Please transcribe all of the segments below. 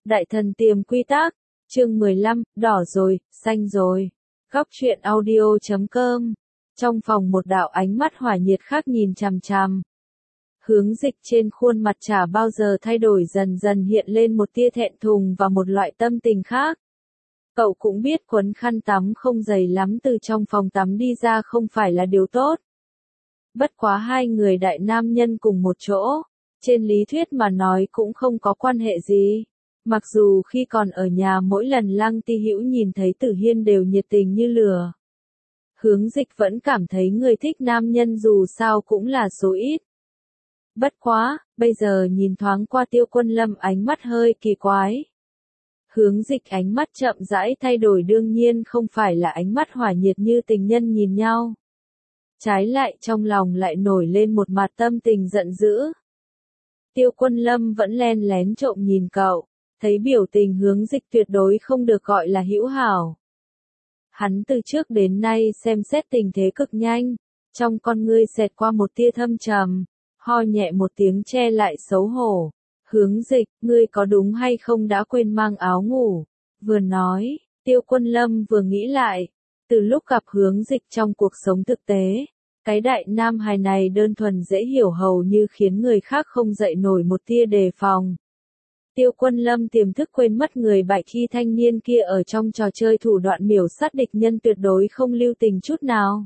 Đại thần tiềm quy tắc, chương 15, đỏ rồi, xanh rồi. Góc truyện audio.com. Trong phòng một đạo ánh mắt hỏa nhiệt khác nhìn chằm chằm. Hướng Dịch trên khuôn mặt chả bao giờ thay đổi, dần dần hiện lên một tia thẹn thùng và một loại tâm tình khác. Cậu cũng biết quấn khăn tắm không dày lắm từ trong phòng tắm đi ra không phải là điều tốt. Bất quá hai người đại nam nhân cùng một chỗ, trên lý thuyết mà nói cũng không có quan hệ gì. Mặc dù khi còn ở nhà mỗi lần Lăng Ti Hữu nhìn thấy Tử Hiên đều nhiệt tình như lửa. Hướng Dịch vẫn cảm thấy người thích nam nhân dù sao cũng là số ít. Bất quá, bây giờ nhìn thoáng qua Tiêu Quân Lâm ánh mắt hơi kỳ quái. Hướng Dịch ánh mắt chậm rãi thay đổi, đương nhiên không phải là ánh mắt hỏa nhiệt như tình nhân nhìn nhau. Trái lại trong lòng lại nổi lên một mặt tâm tình giận dữ. Tiêu Quân Lâm vẫn len lén trộm nhìn cậu, thấy biểu tình Hướng Dịch tuyệt đối không được gọi là hữu hảo. Hắn từ trước đến nay xem xét tình thế cực nhanh, trong con ngươi xẹt qua một tia thâm trầm, ho nhẹ một tiếng che lại xấu hổ. Hướng Dịch, ngươi có đúng hay không đã quên mang áo ngủ? Vừa nói, Tiêu Quân Lâm vừa nghĩ lại, từ lúc gặp Hướng Dịch trong cuộc sống thực tế, cái đại nam hài này đơn thuần dễ hiểu hầu như khiến người khác không dậy nổi một tia đề phòng. Tiêu Quân Lâm tiềm thức quên mất người bạch y thanh niên kia ở trong trò chơi thủ đoạn miểu sát địch nhân tuyệt đối không lưu tình chút nào.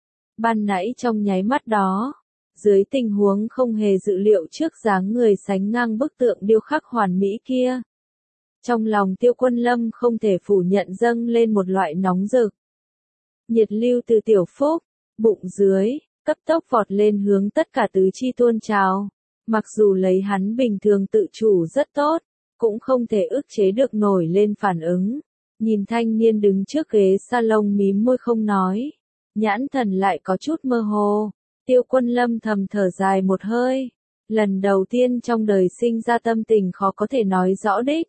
Ban nãy trong nháy mắt đó, dưới tình huống không hề dự liệu trước dáng người sánh ngang bức tượng điêu khắc hoàn mỹ kia. Trong lòng Tiêu Quân Lâm không thể phủ nhận dâng lên một loại nóng rực. Nhiệt lưu từ tiểu phúc, bụng dưới, cấp tốc vọt lên hướng tất cả tứ chi tuôn trào. Mặc dù lấy hắn bình thường tự chủ rất tốt, cũng không thể ức chế được nổi lên phản ứng. Nhìn thanh niên đứng trước ghế salon mím môi không nói, nhãn thần lại có chút mơ hồ. Tiêu Quân Lâm thầm thở dài một hơi, lần đầu tiên trong đời sinh ra tâm tình khó có thể nói rõ đích.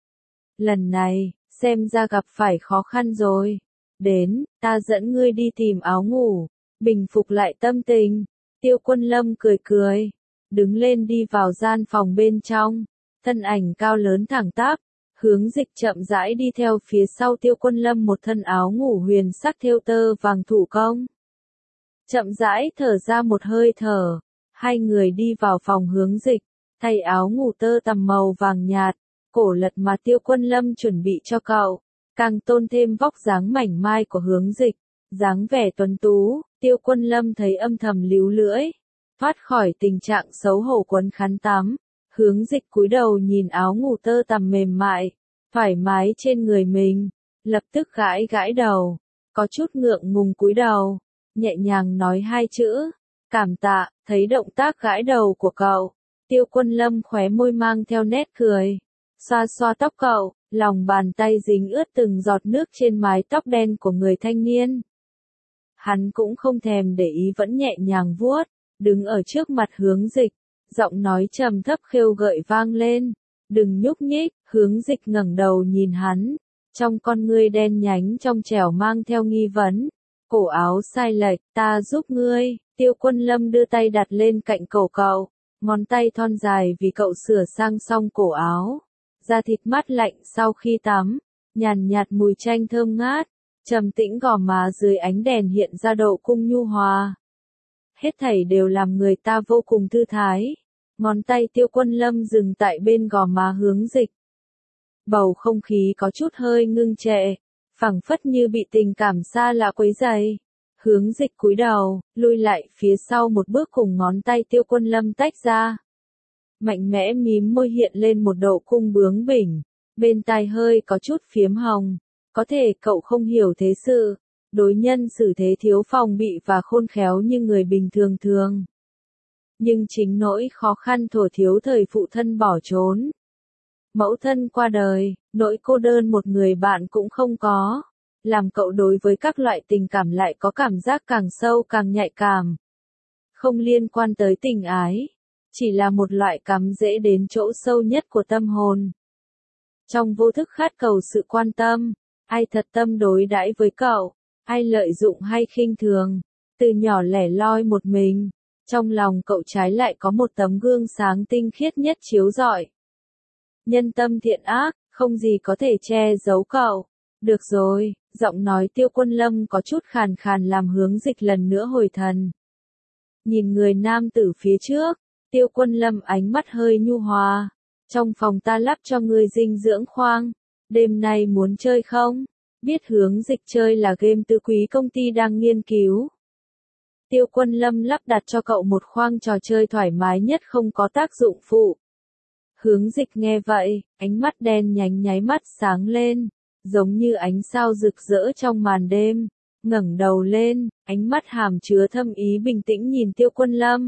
Lần này, xem ra gặp phải khó khăn rồi. Đến, ta dẫn ngươi đi tìm áo ngủ, bình phục lại tâm tình. Tiêu Quân Lâm cười cười, đứng lên đi vào gian phòng bên trong, thân ảnh cao lớn thẳng tắp. Hướng Dịch chậm rãi đi theo phía sau Tiêu Quân Lâm, một thân áo ngủ huyền sắc thêu tơ vàng thủ công. Chậm rãi thở ra một hơi thở, hai người đi vào phòng Hướng Dịch, thay áo ngủ tơ tằm màu vàng nhạt, cổ lật mà Tiêu Quân Lâm chuẩn bị cho cậu, càng tôn thêm vóc dáng mảnh mai của Hướng Dịch, dáng vẻ tuấn tú. Tiêu Quân Lâm thấy âm thầm líu lưỡi, thoát khỏi tình trạng xấu hổ quấn khăn tắm. Hướng Dịch cúi đầu nhìn áo ngủ tơ tằm mềm mại, thoải mái trên người mình, lập tức gãi gãi đầu, có chút ngượng ngùng cúi đầu, nhẹ nhàng nói hai chữ, cảm tạ. Thấy động tác gãi đầu của cậu, Tiêu Quân Lâm khóe môi mang theo nét cười, xoa xoa tóc cậu, lòng bàn tay dính ướt từng giọt nước trên mái tóc đen của người thanh niên. Hắn cũng không thèm để ý, vẫn nhẹ nhàng vuốt, đứng ở trước mặt Hướng Dịch, giọng nói trầm thấp khêu gợi vang lên, đừng nhúc nhích. Hướng Dịch ngẩng đầu nhìn hắn, trong con ngươi đen nhánh trong trẻo mang theo nghi vấn. Cổ áo sai lệch, ta giúp ngươi. Tiêu Quân Lâm đưa tay đặt lên cạnh cổ cậu, ngón tay thon dài vì cậu sửa sang xong cổ áo. Da thịt mát lạnh sau khi tắm, nhàn nhạt mùi chanh thơm ngát, trầm tĩnh gò má dưới ánh đèn hiện ra độ cung nhu hòa. Hết thảy đều làm người ta vô cùng thư thái. Ngón tay Tiêu Quân Lâm dừng tại bên gò má Hướng Dịch. Bầu không khí có chút hơi ngưng trệ, phảng phất như bị tình cảm xa lạ quấy rầy. Hướng Dịch cúi đầu, lui lại phía sau một bước cùng ngón tay Tiêu Quân Lâm tách ra. Mạnh mẽ mím môi hiện lên một độ cung bướng bỉnh, bên tai hơi có chút phiếm hồng. Có thể cậu không hiểu thế sự, đối nhân xử thế thiếu phòng bị và khôn khéo như người bình thường thường. Nhưng chính nỗi khó khăn thuở thiếu thời phụ thân bỏ trốn, mẫu thân qua đời, nỗi cô đơn một người bạn cũng không có, làm cậu đối với các loại tình cảm lại có cảm giác càng sâu càng nhạy cảm. Không liên quan tới tình ái, chỉ là một loại cắm rễ đến chỗ sâu nhất của tâm hồn. Trong vô thức khát cầu sự quan tâm, ai thật tâm đối đãi với cậu, ai lợi dụng hay khinh thường, từ nhỏ lẻ loi một mình. Trong lòng cậu trái lại có một tấm gương sáng tinh khiết nhất chiếu rọi. Nhân tâm thiện ác, Không gì có thể che giấu cậu. Được rồi, giọng nói Tiêu Quân Lâm có chút khàn khàn làm Hướng Dịch lần nữa hồi thần. Nhìn người nam tử phía trước, Tiêu Quân Lâm ánh mắt hơi nhu hòa. Trong phòng ta lắp cho ngươi dinh dưỡng khoang. Đêm nay muốn chơi không? Biết Hướng Dịch chơi là game tứ quý công ty đang nghiên cứu. Tiêu Quân Lâm lắp đặt cho cậu một khoang trò chơi thoải mái nhất không có tác dụng phụ. Hướng Dịch nghe vậy, ánh mắt đen nhánh nháy mắt sáng lên, giống như ánh sao rực rỡ trong màn đêm. Ngẩng đầu lên, ánh mắt hàm chứa thâm ý bình tĩnh nhìn Tiêu Quân Lâm.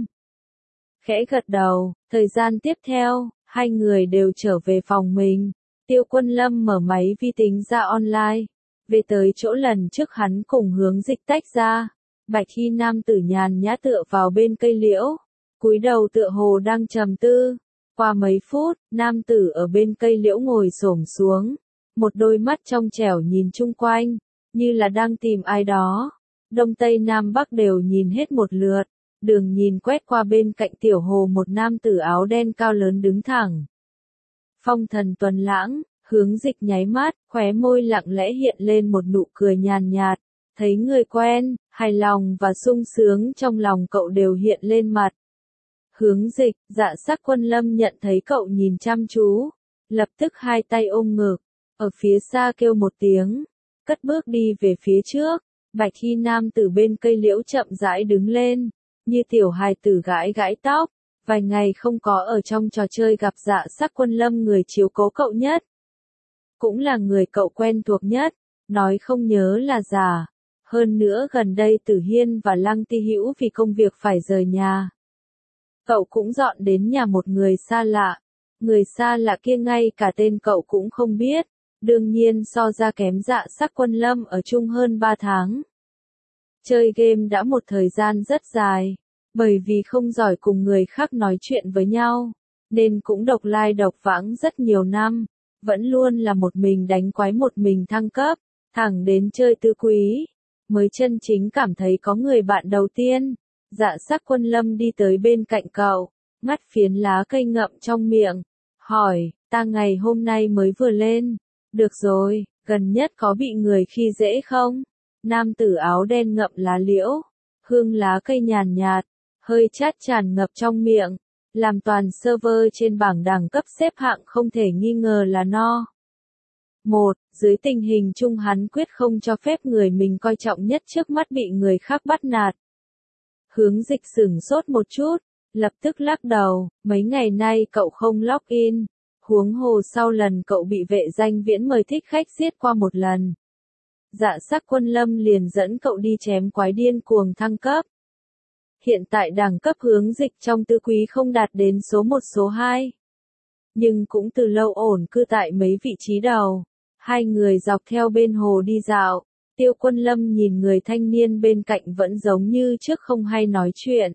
Khẽ gật đầu, thời gian tiếp theo, hai người đều trở về phòng mình. Tiêu Quân Lâm mở máy vi tính ra online, về tới chỗ lần trước hắn cùng Hướng Dịch tách ra. Bạch y nam tử nhàn nhã tựa vào bên cây liễu, cúi đầu tựa hồ đang trầm tư. Qua mấy phút, nam tử ở bên cây liễu ngồi xổm xuống, một đôi mắt trong trẻo nhìn chung quanh, như là đang tìm ai đó. Đông Tây Nam Bắc đều nhìn hết một lượt, đường nhìn quét qua bên cạnh tiểu hồ một nam tử áo đen cao lớn đứng thẳng. Phong thần tuần lãng, Hướng Dịch nháy mắt, khóe môi lặng lẽ hiện lên một nụ cười nhàn nhạt. Thấy người quen, hài lòng và sung sướng trong lòng cậu đều hiện lên mặt. Hướng Dịch, Dạ Sắc Quân Lâm nhận thấy cậu nhìn chăm chú, lập tức hai tay ôm ngực, ở phía xa kêu một tiếng, cất bước đi về phía trước. Bạch y nam từ bên cây liễu chậm rãi đứng lên, như tiểu hài tử gãi gãi tóc. Vài ngày không có ở trong trò chơi gặp Dạ Sắc Quân Lâm, người chiếu cố cậu nhất, cũng là người cậu quen thuộc nhất, nói không nhớ là giả. Hơn nữa gần đây Tử Hiên và Lăng Ti Hữu vì công việc phải rời nhà. Cậu cũng dọn đến nhà một người xa lạ. Người xa lạ kia ngay cả tên cậu cũng không biết. Đương nhiên so ra kém Dạ Sắc Quân Lâm ở chung hơn 3 tháng. Chơi game đã một thời gian rất dài. Bởi vì không giỏi cùng người khác nói chuyện với nhau, nên cũng độc lai độc vãng rất nhiều năm. Vẫn luôn là một mình đánh quái, một mình thăng cấp, thẳng đến chơi tứ quý, mới chân chính cảm thấy có người bạn đầu tiên. Dạ Sắc Quân Lâm đi tới bên cạnh cậu, ngắt phiến lá cây ngậm trong miệng, hỏi, ta ngày hôm nay mới vừa lên. Được rồi, gần nhất có bị người khi dễ không? Nam tử áo đen ngậm lá liễu, hương lá cây nhàn nhạt, hơi chát tràn ngập trong miệng, làm toàn server trên bảng đẳng cấp xếp hạng không thể nghi ngờ là no. Dưới tình hình chung hắn quyết không cho phép người mình coi trọng nhất trước mắt bị người khác bắt nạt. Hướng Dịch sửng sốt một chút, lập tức lắc đầu, mấy ngày nay cậu không login, huống hồ sau lần cậu bị vệ danh viễn mời thích khách giết qua một lần. Dạ Sắc Quân Lâm liền dẫn cậu đi chém quái điên cuồng thăng cấp. Hiện tại đẳng cấp Hướng Dịch trong tứ quý không đạt đến số 1 số 2. Nhưng cũng từ lâu ổn cư tại mấy vị trí đầu. Hai người dọc theo bên hồ đi dạo, Tiêu Quân Lâm nhìn người thanh niên bên cạnh vẫn giống như trước không hay nói chuyện.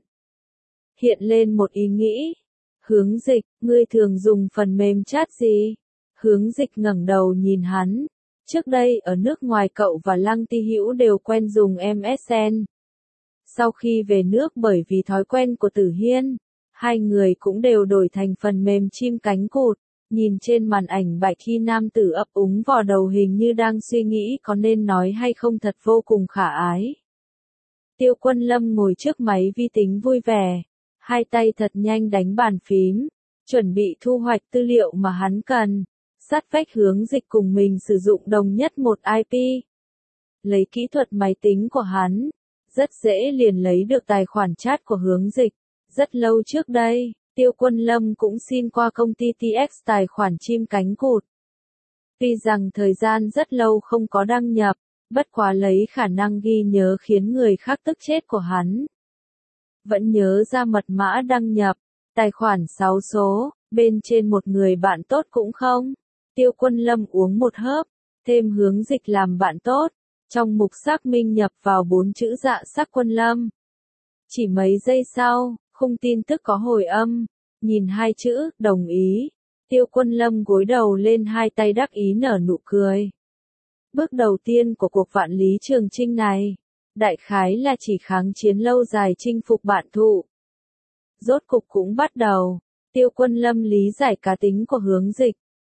Hiện lên một ý nghĩ. Hướng Dịch, ngươi thường dùng phần mềm chat gì? Hướng Dịch ngẩng đầu nhìn hắn. Trước đây ở nước ngoài cậu và Lăng Ti Hữu đều quen dùng MSN. Sau khi về nước bởi vì thói quen của Tử Hiên, hai người cũng đều đổi thành phần mềm chim cánh cụt. Nhìn trên màn ảnh bạch y nam tử ấp úng vò đầu hình như đang suy nghĩ có nên nói hay không, thật vô cùng khả ái. Tiêu Quân Lâm ngồi trước máy vi tính vui vẻ, hai tay thật nhanh đánh bàn phím, chuẩn bị thu hoạch tư liệu mà hắn cần. Sát vách Hướng Dịch cùng mình sử dụng đồng nhất một IP. Lấy kỹ thuật máy tính của hắn, rất dễ liền lấy được tài khoản chat của Hướng Dịch. Rất lâu trước đây, Tiêu Quân Lâm cũng xin qua công ty TX tài khoản chim cánh cụt. Tuy rằng thời gian rất lâu không có đăng nhập, bất quá lấy khả năng ghi nhớ khiến người khác tức chết của hắn. Vẫn nhớ ra mật mã đăng nhập, tài khoản 6 số, bên trên một người bạn tốt cũng không. Tiêu Quân Lâm uống một hớp, thêm Hướng Dịch làm bạn tốt. Trong mục xác minh nhập vào 4 chữ Dạ Sắc Quân Lâm. Chỉ mấy giây sau, khung tin tức có hồi âm, nhìn hai chữ, đồng ý. Tiêu Quân Lâm gối đầu lên hai tay đắc ý nở nụ cười. Bước đầu tiên của cuộc vạn lý trường chinh này, đại khái là chỉ kháng chiến lâu dài chinh phục bạn thụ. Rốt cục cũng bắt đầu, Tiêu Quân Lâm lý giải cá tính của Hướng Dịch,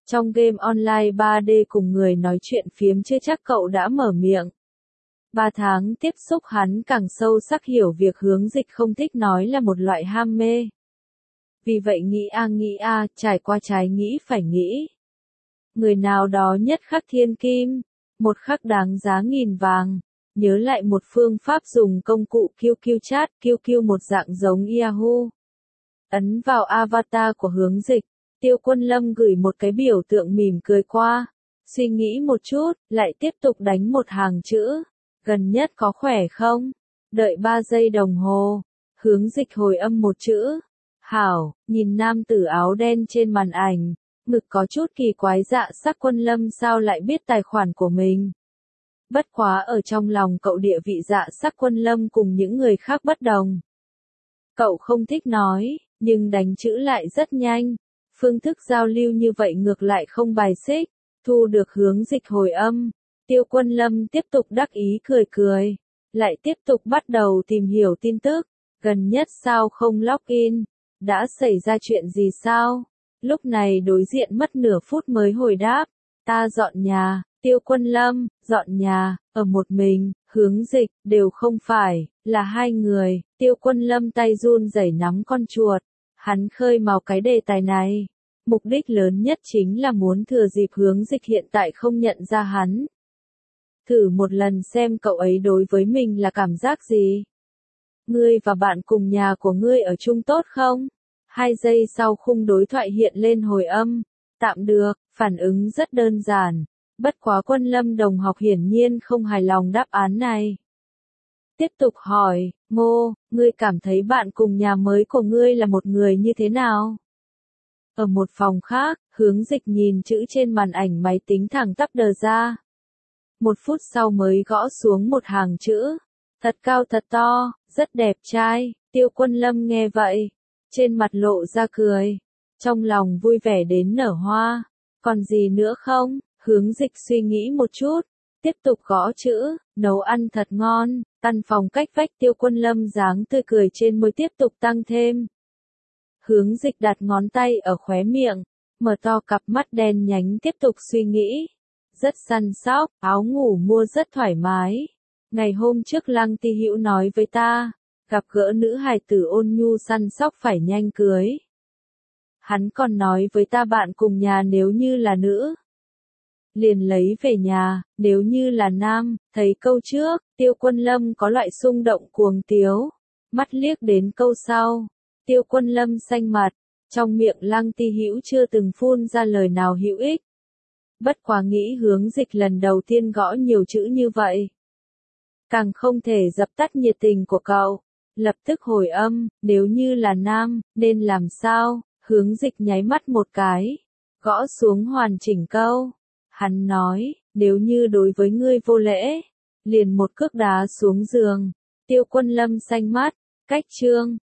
Trong game online 3D cùng người nói chuyện phiếm chưa chắc cậu đã mở miệng. 3 tháng tiếp xúc hắn càng sâu sắc hiểu việc Hướng Dịch không thích nói là một loại ham mê. Vì vậy nghĩ trải qua trái nghĩ phải nghĩ. Người nào đó nhất khắc thiên kim, một khắc đáng giá nghìn vàng. Nhớ lại một phương pháp dùng công cụ QQ chat, QQ một dạng giống Yahoo. Ấn vào avatar của Hướng Dịch, Tiêu Quân Lâm gửi một cái biểu tượng mỉm cười qua. Suy nghĩ một chút, lại tiếp tục đánh một hàng chữ. Gần nhất có khỏe không? Đợi 3 giây đồng hồ. Hướng Dịch hồi âm một chữ. Hảo, nhìn nam tử áo đen trên màn ảnh. Ngực có chút kỳ quái dạ sắc Quân Lâm sao lại biết tài khoản của mình. Bất quá ở trong lòng cậu địa vị dạ sắc Quân Lâm cùng những người khác bất đồng. Cậu không thích nói, nhưng đánh chữ lại rất nhanh. Phương thức giao lưu như vậy ngược lại không bài xích. Thu được Hướng Dịch hồi âm. Tiêu Quân Lâm tiếp tục đắc ý cười. Lại tiếp tục bắt đầu tìm hiểu tin tức. Gần nhất sao không login? Đã xảy ra chuyện gì sao? Lúc này đối diện mất nửa phút mới hồi đáp. Ta dọn nhà. Tiêu Quân Lâm, dọn nhà, ở một mình, Hướng Dịch, đều không phải, là hai người. Tiêu Quân Lâm tay run rẩy nắm con chuột. Hắn khơi mào cái đề tài này. Mục đích lớn nhất chính là muốn thừa dịp Hướng Dịch hiện tại không nhận ra hắn. Thử một lần xem cậu ấy đối với mình là cảm giác gì. Ngươi và bạn cùng nhà của ngươi ở chung tốt không? 2 giây sau khung đối thoại hiện lên hồi âm. Tạm được, phản ứng rất đơn giản. Bất quá Quân Lâm đồng học hiển nhiên không hài lòng đáp án này. Tiếp tục hỏi, Ngô, ngươi cảm thấy bạn cùng nhà mới của ngươi là một người như thế nào? Ở một phòng khác, Hướng Dịch nhìn chữ trên màn ảnh máy tính thẳng tắp đờ ra. 1 phút sau mới gõ xuống một hàng chữ. Thật cao thật to, rất đẹp trai. Tiêu Quân Lâm nghe vậy. Trên mặt lộ ra cười. Trong lòng vui vẻ đến nở hoa. Còn gì nữa không? Hướng Dịch suy nghĩ một chút. Tiếp tục gõ chữ. Nấu ăn thật ngon. Căn phòng cách vách Tiêu Quân Lâm dáng tươi cười trên môi tiếp tục tăng thêm. Hướng Dịch đặt ngón tay ở khóe miệng. Mở to cặp mắt đen nhánh tiếp tục suy nghĩ. Rất săn sóc, áo ngủ mua rất thoải mái. Ngày hôm trước Lăng Ti Hữu nói với ta, gặp gỡ nữ hài tử ôn nhu săn sóc phải nhanh cưới. Hắn còn nói với ta bạn cùng nhà nếu như là nữ, liền lấy về nhà, nếu như là nam, thấy câu trước, Tiêu Quân Lâm có loại xung động cuồng tiếu. Mắt liếc đến câu sau, Tiêu Quân Lâm xanh mặt, trong miệng Lăng Ti Hữu chưa từng phun ra lời nào hữu ích. Bất quá nghĩ Hướng Dịch lần đầu tiên gõ nhiều chữ như vậy. Càng không thể dập tắt nhiệt tình của cậu. Lập tức hồi âm, nếu như là nam, nên làm sao? Hướng Dịch nháy mắt một cái. Gõ xuống hoàn chỉnh câu. Hắn nói, nếu như đối với ngươi vô lễ. Liền một cước đá xuống giường. Tiêu Quân Lâm xanh mắt. Cách chương.